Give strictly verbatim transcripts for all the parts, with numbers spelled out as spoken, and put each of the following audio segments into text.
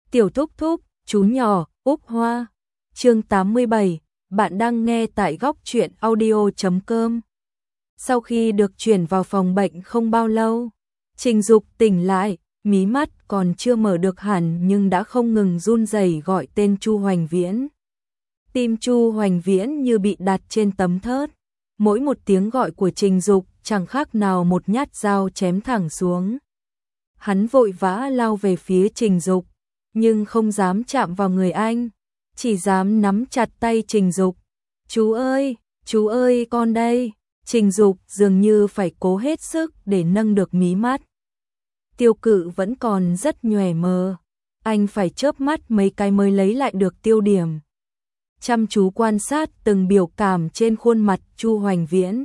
Tiểu thúc thúc, chú nhỏ, Úc Hoa. Chương tám mươi bảy, bạn đang nghe tại góc truyện audio chấm com. Sau khi được chuyển vào phòng bệnh không bao lâu, Trình Dục tỉnh lại, mí mắt còn chưa mở được hẳn nhưng đã không ngừng run rẩy gọi tên Chu Hoành Viễn. Tim Chu Hoành Viễn như bị đặt trên tấm thớt, mỗi một tiếng gọi của Trình Dục chẳng khác nào một nhát dao chém thẳng xuống. Hắn vội vã lao về phía Trình Dục, nhưng không dám chạm vào người anh, chỉ dám nắm chặt tay Trình Dục. "Chú ơi, chú ơi, con đây." Trình Dục dường như phải cố hết sức để nâng được mí mắt. Tiêu Cự vẫn còn rất nhòe mờ, anh phải chớp mắt mấy cái mới lấy lại được tiêu điểm. Chăm chú quan sát từng biểu cảm trên khuôn mặt Chu Hoành Viễn.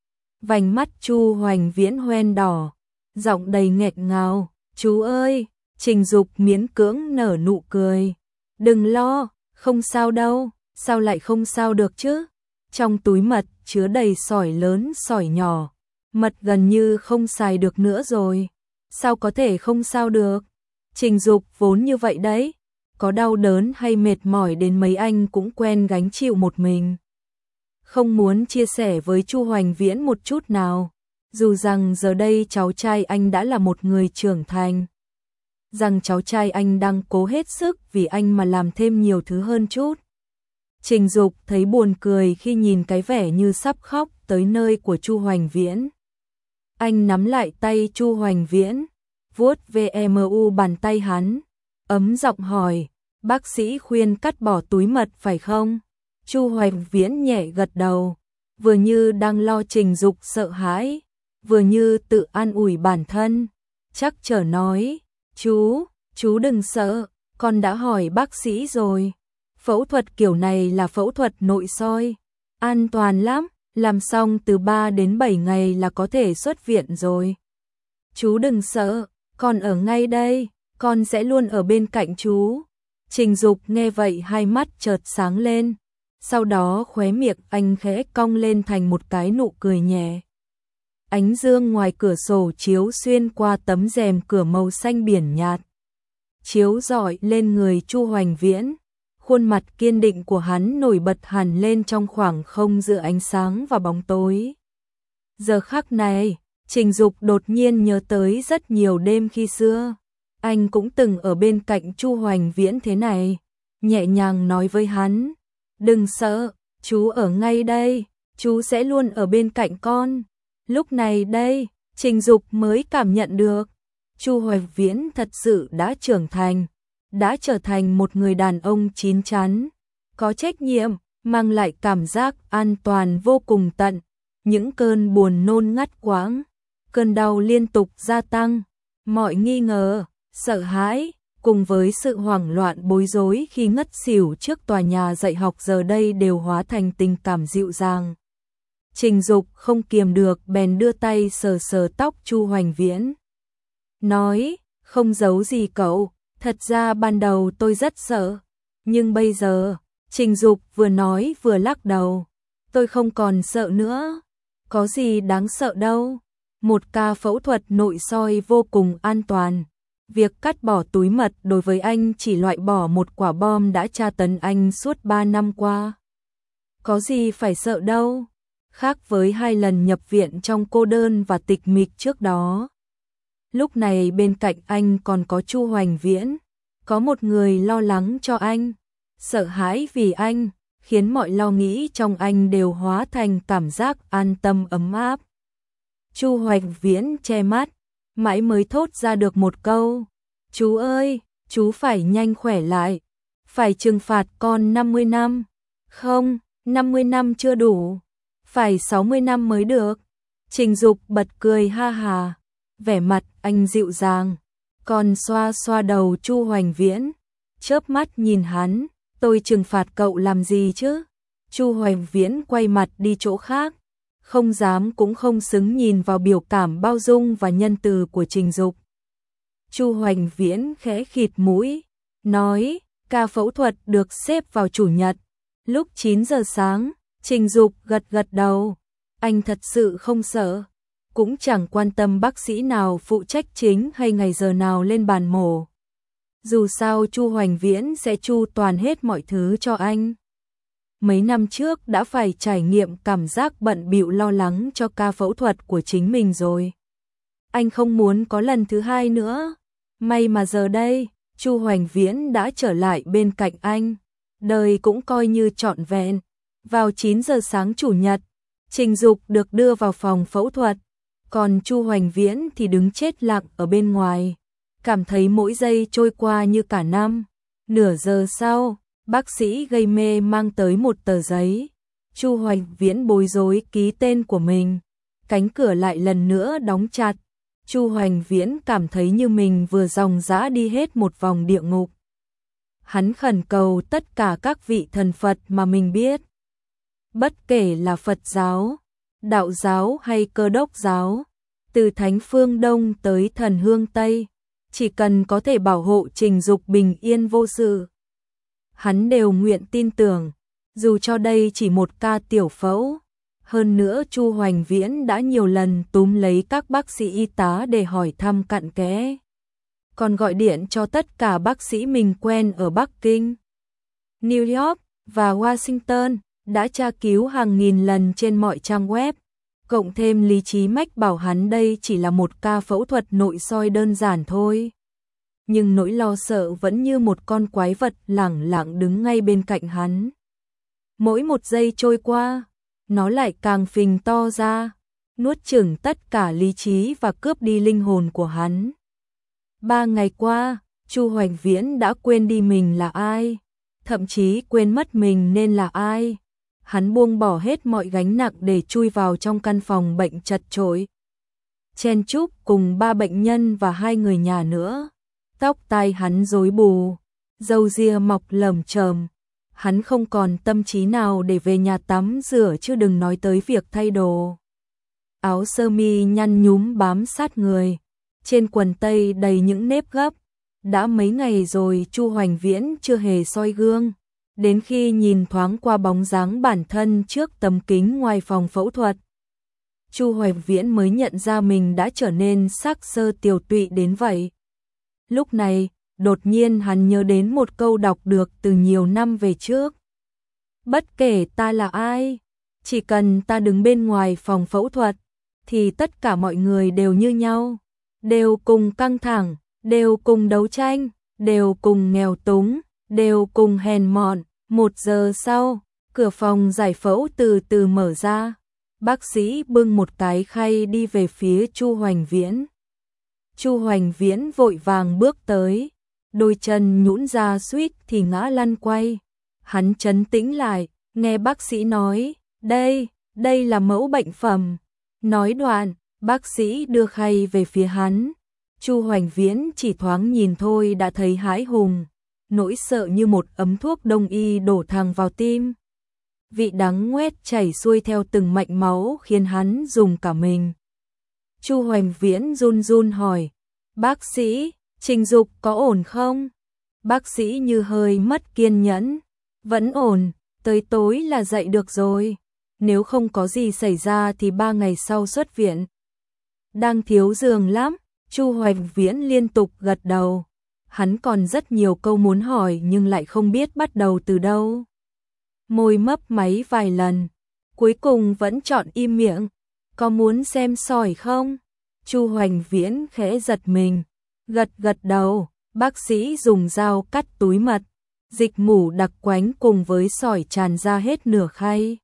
Vành mắt Chu Hoành Viễn hoen đỏ, giọng đầy nghẹt ngào, "Chú ơi." Trình Dục miễn cưỡng nở nụ cười. "Đừng lo, không sao đâu." "Sao lại không sao được chứ?" Trong túi mật chứa đầy sỏi lớn sỏi nhỏ, mật gần như không xài được nữa rồi. "Sao có thể không sao được?" Trình Dục vốn như vậy đấy, có đau đớn hay mệt mỏi đến mấy anh cũng quen gánh chịu một mình. Không muốn chia sẻ với Chu Hoành Viễn một chút nào, dù rằng giờ đây cháu trai anh đã là một người trưởng thành. Rằng cháu trai anh đang cố hết sức vì anh mà làm thêm nhiều thứ hơn chút. Trình Dục thấy buồn cười khi nhìn cái vẻ như sắp khóc tới nơi của Chu Hoành Viễn. Anh nắm lại tay Chu Hoành Viễn, vuốt ve mu bàn tay hắn, ấm giọng hỏi, "Bác sĩ khuyên cắt bỏ túi mật phải không?" Chu Hoành Viễn nhẹ gật đầu, vừa như đang lo Trình Dục sợ hãi, vừa như tự an ủi bản thân, chắc chở nói, "Chú, chú đừng sợ, con đã hỏi bác sĩ rồi. Phẫu thuật kiểu này là phẫu thuật nội soi, an toàn lắm, làm xong từ ba đến bảy ngày là có thể xuất viện rồi. Chú đừng sợ, con ở ngay đây, con sẽ luôn ở bên cạnh chú." Trình Dục nghe vậy hai mắt chợt sáng lên, sau đó khóe miệng anh khẽ cong lên thành một cái nụ cười nhẹ. Ánh dương ngoài cửa sổ chiếu xuyên qua tấm rèm cửa màu xanh biển nhạt, chiếu rọi lên người Chu Hoành Viễn. Khuôn mặt kiên định của hắn nổi bật hẳn lên trong khoảng không giữa ánh sáng và bóng tối. Giờ khắc này, Trình Dục đột nhiên nhớ tới rất nhiều đêm khi xưa. Anh cũng từng ở bên cạnh Chu Hoành Viễn thế này, nhẹ nhàng nói với hắn, "Đừng sợ, chú ở ngay đây, chú sẽ luôn ở bên cạnh con." Lúc này đây, Trình Dục mới cảm nhận được, Chu Hoành Viễn thật sự đã trưởng thành, đã trở thành một người đàn ông chín chắn, có trách nhiệm, mang lại cảm giác an toàn vô cùng tận. Những cơn buồn nôn ngắt quãng, cơn đau liên tục gia tăng, mọi nghi ngờ, sợ hãi, cùng với sự hoảng loạn bối rối khi ngất xỉu trước tòa nhà dạy học giờ đây đều hóa thành tình cảm dịu dàng. Trình Dục không kiềm được bèn đưa tay sờ sờ tóc Chu Hoành Viễn. Nói, "Không giấu gì cậu, thật ra ban đầu tôi rất sợ, nhưng bây giờ." Trình Dục vừa nói vừa lắc đầu, "Tôi không còn sợ nữa, có gì đáng sợ đâu. Một ca phẫu thuật nội soi vô cùng an toàn. Việc cắt bỏ túi mật đối với anh chỉ loại bỏ một quả bom đã tra tấn anh suốt ba năm qua. Có gì phải sợ đâu." Khác với hai lần nhập viện trong cô đơn và tịch mịch trước đó, lúc này bên cạnh anh còn có Chu Hoành Viễn, có một người lo lắng cho anh, sợ hãi vì anh, khiến mọi lo nghĩ trong anh đều hóa thành cảm giác an tâm ấm áp. Chu Hoành Viễn che mắt, mãi mới thốt ra được một câu, "Chú ơi, chú phải nhanh khỏe lại, phải trừng phạt con năm mươi năm. Không, năm mươi năm chưa đủ, phải sáu mươi năm mới được." Trình Dục bật cười ha hà, vẻ mặt anh dịu dàng, còn xoa xoa đầu Chu Hoành Viễn, chớp mắt nhìn hắn, "Tôi trừng phạt cậu làm gì chứ?" Chu Hoành Viễn quay mặt đi chỗ khác, không dám cũng không xứng nhìn vào biểu cảm bao dung và nhân từ của Trình Dục. Chu Hoành Viễn khẽ khịt mũi, nói, "Ca phẫu thuật được xếp vào chủ nhật, lúc chín giờ sáng." Trình Dục gật gật đầu, anh thật sự không sợ, cũng chẳng quan tâm bác sĩ nào phụ trách chính hay ngày giờ nào lên bàn mổ. Dù sao Chu Hoành Viễn sẽ chu toàn hết mọi thứ cho anh. Mấy năm trước đã phải trải nghiệm cảm giác bận bịu lo lắng cho ca phẫu thuật của chính mình rồi. Anh không muốn có lần thứ hai nữa. May mà giờ đây, Chu Hoành Viễn đã trở lại bên cạnh anh. Đời cũng coi như trọn vẹn. Vào chín giờ sáng chủ nhật, Trình Dục được đưa vào phòng phẫu thuật. Còn Chu Hoành Viễn thì đứng chết lặng ở bên ngoài. Cảm thấy mỗi giây trôi qua như cả năm. Nửa giờ sau, bác sĩ gây mê mang tới một tờ giấy. Chu Hoành Viễn bối rối ký tên của mình. Cánh cửa lại lần nữa đóng chặt. Chu Hoành Viễn cảm thấy như mình vừa dòng dã đi hết một vòng địa ngục. Hắn khẩn cầu tất cả các vị thần Phật mà mình biết. Bất kể là Phật giáo, Đạo giáo hay Cơ đốc giáo, từ Thánh Phương Đông tới Thần Hương Tây, chỉ cần có thể bảo hộ Trình Dục bình yên vô sự, hắn đều nguyện tin tưởng, dù cho đây chỉ một ca tiểu phẫu. Hơn nữa Chu Hoành Viễn đã nhiều lần túm lấy các bác sĩ y tá để hỏi thăm cặn kẽ. Còn gọi điện cho tất cả bác sĩ mình quen ở Bắc Kinh, New York và Washington, đã tra cứu hàng nghìn lần trên mọi trang web. Cộng thêm lý trí mách bảo hắn đây chỉ là một ca phẫu thuật nội soi đơn giản thôi. Nhưng nỗi lo sợ vẫn như một con quái vật lẳng lặng đứng ngay bên cạnh hắn. Mỗi một giây trôi qua, nó lại càng phình to ra, nuốt chửng tất cả lý trí và cướp đi linh hồn của hắn. Ba ngày qua, Chu Hoành Viễn đã quên đi mình là ai, thậm chí quên mất mình nên là ai. Hắn buông bỏ hết mọi gánh nặng để chui vào trong căn phòng bệnh chật chội, chen chúc cùng ba bệnh nhân và hai người nhà nữa. Tóc tai hắn rối bù, râu ria mọc lởm chởm. Hắn không còn tâm trí nào để về nhà tắm rửa, chứ đừng nói tới việc thay đồ. Áo sơ mi nhăn nhúm bám sát người, trên quần tây đầy những nếp gấp. Đã mấy ngày rồi Chu Hoành Viễn chưa hề soi gương. Đến khi nhìn thoáng qua bóng dáng bản thân trước tấm kính ngoài phòng phẫu thuật, Chu Hoành Viễn mới nhận ra mình đã trở nên xác xơ tiều tụy đến vậy. Lúc này, đột nhiên hắn nhớ đến một câu đọc được từ nhiều năm về trước. Bất kể ta là ai, chỉ cần ta đứng bên ngoài phòng phẫu thuật, thì tất cả mọi người đều như nhau, đều cùng căng thẳng, đều cùng đấu tranh, đều cùng nghèo túng, đều cùng hèn mọn. Một giờ sau, cửa phòng giải phẫu từ từ mở ra. Bác sĩ bưng một cái khay đi về phía Chu Hoành Viễn. Chu Hoành Viễn vội vàng bước tới, đôi chân nhũn ra suýt thì ngã lăn quay. Hắn trấn tĩnh lại, nghe bác sĩ nói, đây, đây là mẫu bệnh phẩm. Nói đoạn, bác sĩ đưa khay về phía hắn. Chu Hoành Viễn chỉ thoáng nhìn thôi đã thấy hãi hùng. Nỗi sợ như một ấm thuốc đông y đổ thẳng vào tim. Vị đắng ngoét chảy xuôi theo từng mạch máu khiến hắn rùng cả mình. Chu Hoành Viễn run run hỏi, bác sĩ, Trình Dục có ổn không? Bác sĩ như hơi mất kiên nhẫn, vẫn ổn, tới tối là dậy được rồi. Nếu không có gì xảy ra thì ba ngày sau xuất viện. Đang thiếu giường lắm, Chu Hoành Viễn liên tục gật đầu. Hắn còn rất nhiều câu muốn hỏi nhưng lại không biết bắt đầu từ đâu. Môi mấp máy vài lần, cuối cùng vẫn chọn im miệng. Có muốn xem sỏi không? Chu Hoành Viễn khẽ giật mình, gật gật đầu. Bác sĩ dùng dao cắt túi mật, dịch mủ đặc quánh cùng với sỏi tràn ra hết nửa khay.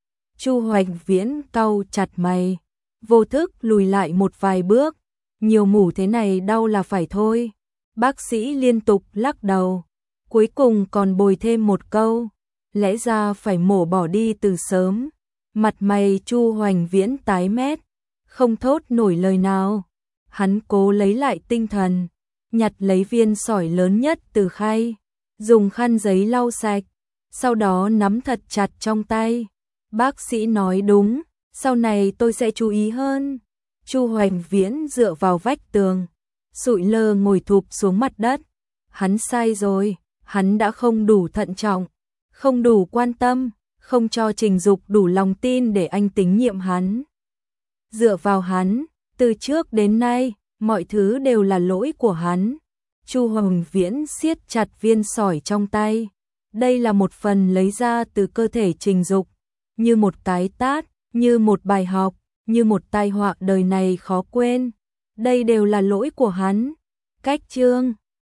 Chu Hoành Viễn cau chặt mày, vô thức lùi lại một vài bước. Nhiều mủ thế này đau là phải thôi. Bác sĩ liên tục lắc đầu, cuối cùng còn bồi thêm một câu, lẽ ra phải mổ bỏ đi từ sớm. Mặt mày Chu Hoành Viễn tái mét, không thốt nổi lời nào. Hắn cố lấy lại tinh thần, nhặt lấy viên sỏi lớn nhất từ khay, dùng khăn giấy lau sạch, sau đó nắm thật chặt trong tay. Bác sĩ nói đúng, sau này tôi sẽ chú ý hơn. Chu Hoành Viễn dựa vào vách tường, sụi lơ ngồi thụp xuống mặt đất. Hắn sai rồi, hắn đã không đủ thận trọng, không đủ quan tâm, không cho Trình Dục đủ lòng tin để anh tín nhiệm hắn. Dựa vào hắn, từ trước đến nay, mọi thứ đều là lỗi của hắn. Chu Hoàng Viễn siết chặt viên sỏi trong tay. Đây là một phần lấy ra từ cơ thể Trình Dục, như một cái tát, như một bài học, như một tai họa đời này khó quên. Đây đều là lỗi của hắn. Cách chương